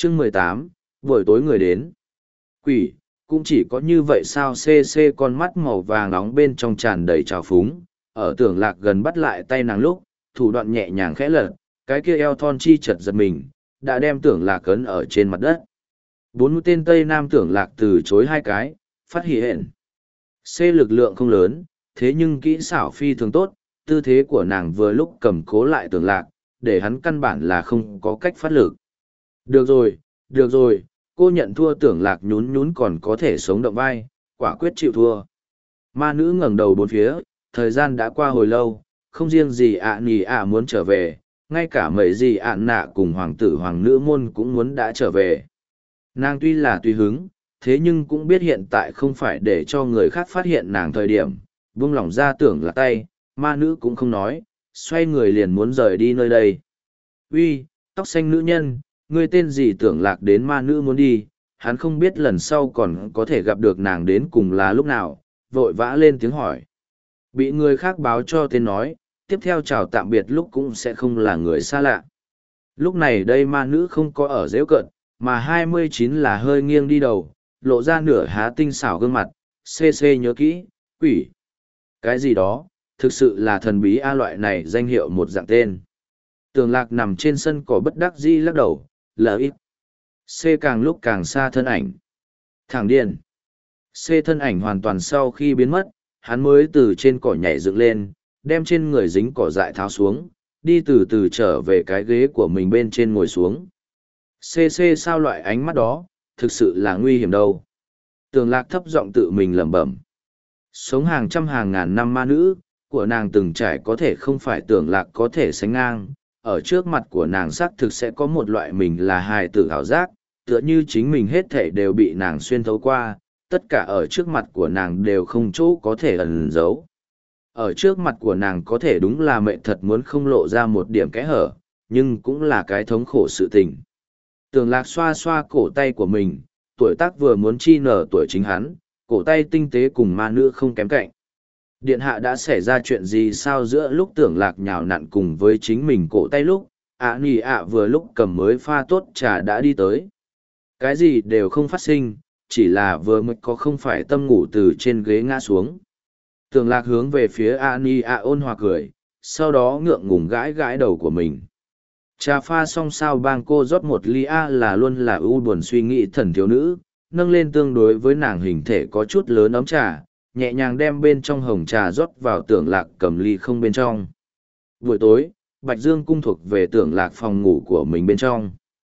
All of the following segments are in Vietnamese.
Chương 18, buổi tối người đến. Quỷ, cũng chỉ có như vậy sao? CC con mắt màu vàng nóng bên trong tràn đầy trào phúng, ở Tưởng Lạc gần bắt lại tay nàng lúc, thủ đoạn nhẹ nhàng khẽ lật, cái kia eo thon chi chật giật mình, đã đem Tưởng Lạc cấn ở trên mặt đất. 4 mũi tên Tây Nam Tưởng Lạc từ chối 2 cái, phát hỉ hẹn. C lực lượng không lớn, thế nhưng kỹ xảo phi thường tốt, tư thế của nàng vừa lúc cầm cố lại Tưởng Lạc, để hắn căn bản là không có cách phát lực. Được rồi, cô nhận thua. Tưởng Lạc nhún nhún còn có thể sống động vai, quả quyết chịu thua. Ma nữ ngẩng đầu bốn phía, thời gian đã qua hồi lâu, không riêng gì ạ nì ạ muốn trở về, ngay cả mấy gì ạ nạ cùng hoàng tử hoàng nữ môn cũng muốn đã trở về. Nàng tuy là tùy hứng, thế nhưng cũng biết hiện tại không phải để cho người khác phát hiện nàng thời điểm, buông lỏng ra Tưởng Lạc tay, ma nữ cũng không nói, xoay người liền muốn rời đi nơi đây. Uy, tóc xanh nữ nhân, ngươi tên gì? Tưởng Lạc đến ma nữ muốn đi, hắn không biết lần sau còn có thể gặp được nàng đến cùng là lúc nào, vội vã lên tiếng hỏi. Bị người khác báo cho tên nói, tiếp theo chào tạm biệt lúc cũng sẽ không là người xa lạ. Lúc này đây ma nữ không có ở dễu cận, mà 29 là hơi nghiêng đi đầu, lộ ra nửa há tinh xảo gương mặt, CC nhớ kỹ, quỷ. Cái gì đó, thực sự là thần bí A, loại này danh hiệu một dạng tên. Tưởng Lạc nằm trên sân cỏ bất đắc dĩ lắc đầu, lờ ít. C càng lúc càng xa thân ảnh. Thẳng điên. C thân ảnh hoàn toàn sau khi biến mất, hắn mới từ trên cỏ nhảy dựng lên, đem trên người dính cỏ dại tháo xuống, đi từ từ trở về cái ghế của mình bên trên ngồi xuống. CC sao loại ánh mắt đó, thực sự là nguy hiểm đâu. Tưởng Lạc thấp giọng tự mình lẩm bẩm. Sống hàng trăm hàng ngàn năm ma nữ, của nàng từng trải có thể không phải Tưởng Lạc có thể sánh ngang. Ở trước mặt của nàng xác thực sẽ có một loại mình là hài tử ảo giác, tựa như chính mình hết thể đều bị nàng xuyên thấu qua, tất cả ở trước mặt của nàng đều không chỗ có thể ẩn giấu. Ở trước mặt của nàng có thể đúng là mệnh thật muốn không lộ ra một điểm kẽ hở, nhưng cũng là cái thống khổ sự tình. Tưởng Lạc xoa xoa cổ tay của mình, tuổi tác vừa muốn chi nở tuổi chính hắn, cổ tay tinh tế cùng ma nữ không kém cạnh. Điện hạ đã xảy ra chuyện gì sao? Giữa lúc Tưởng Lạc nhào nặn cùng với chính mình cổ tay lúc, nì ạ vừa lúc cầm mới pha tốt trà đã đi tới. Cái gì đều không phát sinh, chỉ là vừa mới có không phải tâm ngủ từ trên ghế ngã xuống. Tưởng Lạc hướng về phía nì ạ ôn hòa cười, sau đó ngượng ngùng gãi gãi đầu của mình. Trà pha xong sao? Bang cô rót một ly là luôn là ưu buồn suy nghĩ thần thiếu nữ, nâng lên tương đối với nàng hình thể có chút lớn ấm trà, nhẹ nhàng đem bên trong hồng trà rót vào Tưởng Lạc cầm ly không bên trong. Buổi tối, Bạch Dương cung thuộc về Tưởng Lạc phòng ngủ của mình bên trong.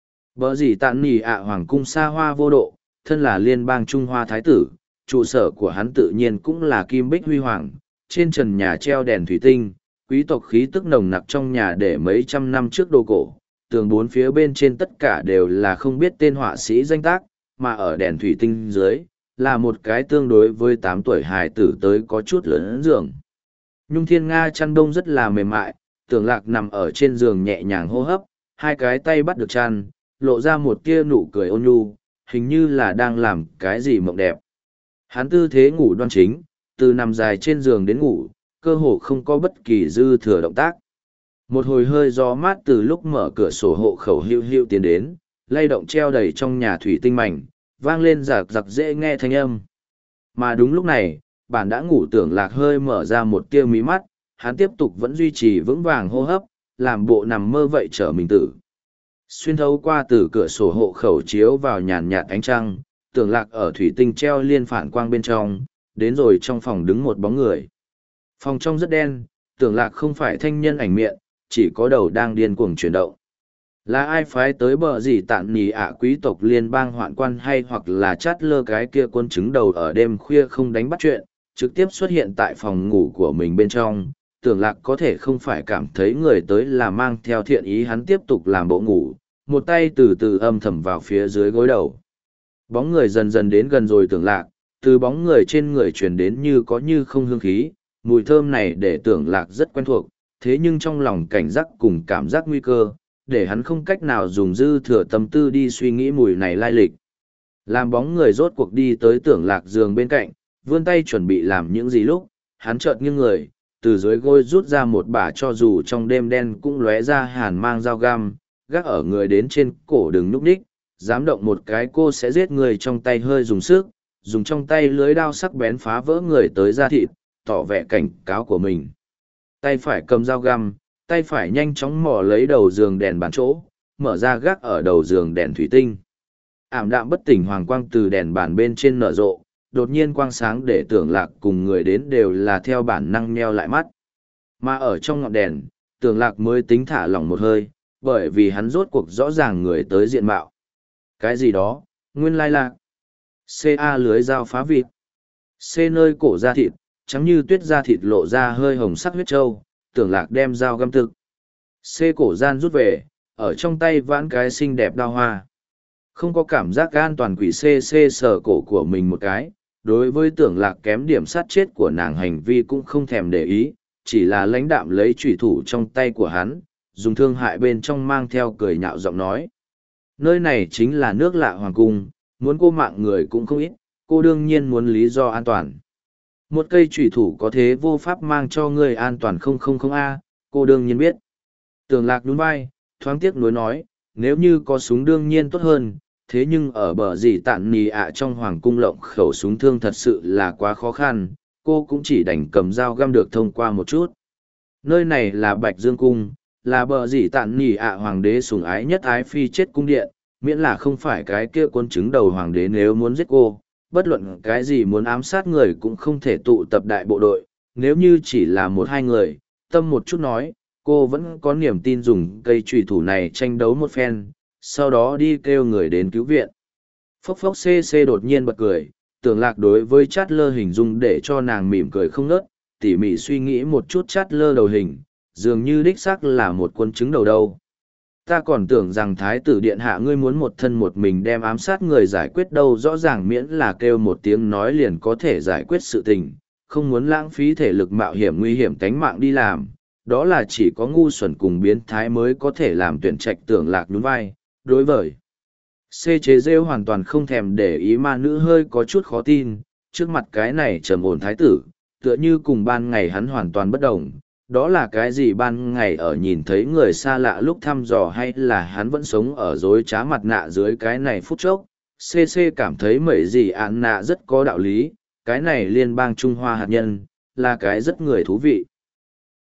Bở gì tạn nỉ ạ hoàng cung xa hoa vô độ, thân là liên bang Trung Hoa Thái tử, trụ sở của hắn tự nhiên cũng là kim bích huy hoàng, trên trần nhà treo đèn thủy tinh, quý tộc khí tức nồng nặc trong nhà để mấy trăm năm trước đồ cổ, tường bốn phía bên trên tất cả đều là không biết tên họa sĩ danh tác, mà ở đèn thủy tinh dưới, là một cái tương đối với 8 tuổi hài tử tới có chút lớn giường. Nhung Thiên Nga chăn đông rất là mềm mại, Tưởng Lạc nằm ở trên giường nhẹ nhàng hô hấp, hai cái tay bắt được chăn, lộ ra một tia nụ cười ôn nhu, hình như là đang làm cái gì mộng đẹp. Hắn tư thế ngủ đoan chính, từ nằm dài trên giường đến ngủ, cơ hồ không có bất kỳ dư thừa động tác. Một hồi hơi gió mát từ lúc mở cửa sổ hộ khẩu hưu hưu tiến đến, lay động treo đầy trong nhà thủy tinh mảnh, vang lên rạc rạc dễ nghe thanh âm. Mà đúng lúc này, bản đã ngủ Tưởng Lạc hơi mở ra một tia mí mắt, hắn tiếp tục vẫn duy trì vững vàng hô hấp, làm bộ nằm mơ vậy trở mình tử. Xuyên thấu qua từ cửa sổ hộ khẩu chiếu vào nhàn nhạt ánh trăng, Tưởng Lạc ở thủy tinh treo liên phản quang bên trong, đến rồi trong phòng đứng một bóng người. Phòng trong rất đen, Tưởng Lạc không phải thanh nhân ảnh miệng, chỉ có đầu đang điên cuồng chuyển động. Là ai phái tới bờ gì tạn nì ạ quý tộc liên bang hoạn quan, hay hoặc là chát lơ cái kia quân chứng đầu ở đêm khuya không đánh bắt chuyện, trực tiếp xuất hiện tại phòng ngủ của mình bên trong. Tưởng Lạc có thể không phải cảm thấy người tới là mang theo thiện ý, hắn tiếp tục làm bộ ngủ, một tay từ từ âm thầm vào phía dưới gối đầu. Bóng người dần dần đến gần rồi Tưởng Lạc, từ bóng người trên người truyền đến như có như không hương khí, mùi thơm này để Tưởng Lạc rất quen thuộc, thế nhưng trong lòng cảnh giác cùng cảm giác nguy cơ, để hắn không cách nào dùng dư thừa tâm tư đi suy nghĩ mùi này lai lịch. Làm bóng người rốt cuộc đi tới Tưởng Lạc giường bên cạnh, vươn tay chuẩn bị làm những gì lúc, hắn chợt nghiêng người, từ dưới gối rút ra một bả cho dù trong đêm đen cũng lóe ra hàn mang dao găm, gác ở người đến trên cổ đừng núp đích, dám động một cái cô sẽ giết người trong tay hơi dùng sức, dùng trong tay lưới đao sắc bén phá vỡ người tới da thịt, tỏ vẻ cảnh cáo của mình. Tay phải cầm dao găm, tay phải nhanh chóng mò lấy đầu giường đèn bàn chỗ, mở ra gác ở đầu giường đèn thủy tinh. Ảm đạm bất tỉnh hoàng quang từ đèn bàn bên trên nở rộ, đột nhiên quang sáng để Tưởng Lạc cùng người đến đều là theo bản năng nheo lại mắt. Mà ở trong ngọn đèn, Tưởng Lạc mới tính thả lỏng một hơi, bởi vì hắn rốt cuộc rõ ràng người tới diện mạo. Cái gì đó, nguyên lai lạc. C.A. lưới dao phá vịt. C nơi cổ da thịt, trắng như tuyết da thịt lộ ra hơi hồng sắc huyết trâu, Tưởng Lạc đem dao găm thực. C cổ gian rút về, ở trong tay vãn cái xinh đẹp đao hoa. Không có cảm giác an toàn, quỷ C sờ cổ của mình một cái, đối với Tưởng Lạc kém điểm sát chết của nàng hành vi cũng không thèm để ý, chỉ là lãnh đạm lấy chủy thủ trong tay của hắn, dùng thương hại bên trong mang theo cười nhạo giọng nói. Nơi này chính là nước lạ hoàng cung, muốn cô mạng người cũng không ít, cô đương nhiên muốn lý do an toàn. Một cây chủy thủ có thế vô pháp mang cho người an toàn không a, cô đương nhiên biết. Tưởng Lạc nhún vai, thoáng tiếc nuối nói, nếu như có súng đương nhiên tốt hơn, thế nhưng ở bờ dì tạn nì ạ trong hoàng cung lộng khẩu súng thương thật sự là quá khó khăn, cô cũng chỉ đành cầm dao găm được thông qua một chút. Nơi này là Bạch Dương Cung, là bờ dì tạn nì ạ hoàng đế sủng ái nhất ái phi chết cung điện, miễn là không phải cái kia quân chứng đầu hoàng đế nếu muốn giết cô, bất luận cái gì muốn ám sát người cũng không thể tụ tập đại bộ đội, nếu như chỉ là một hai người, tâm một chút nói, cô vẫn có niềm tin dùng cây trùy thủ này tranh đấu một phen, sau đó đi kêu người đến cứu viện. Phốc phốc CC đột nhiên bật cười, Tưởng Lạc đối với chát lơ hình dung để cho nàng mỉm cười không ngớt, tỉ mỉ suy nghĩ một chút chát lơ đầu hình, dường như đích xác là một quân chứng đầu đâu. Ta còn tưởng rằng thái tử điện hạ ngươi muốn một thân một mình đem ám sát người giải quyết đâu, rõ ràng miễn là kêu một tiếng nói liền có thể giải quyết sự tình, không muốn lãng phí thể lực mạo hiểm nguy hiểm tánh mạng đi làm, đó là chỉ có ngu xuẩn cùng biến thái mới có thể làm tuyển trạch. Tưởng Lạc nhún vai, đối với C chế rêu hoàn toàn không thèm để ý ma nữ hơi có chút khó tin, trước mặt cái này trầm ổn thái tử, tựa như cùng ban ngày hắn hoàn toàn bất đồng. Đó là cái gì ban ngày ở nhìn thấy người xa lạ lúc thăm dò, hay là hắn vẫn sống ở dối trá mặt nạ dưới cái này phút chốc. CC cảm thấy mấy gì án nạ rất có đạo lý, cái này liên bang Trung Hoa hạt nhân, là cái rất người thú vị.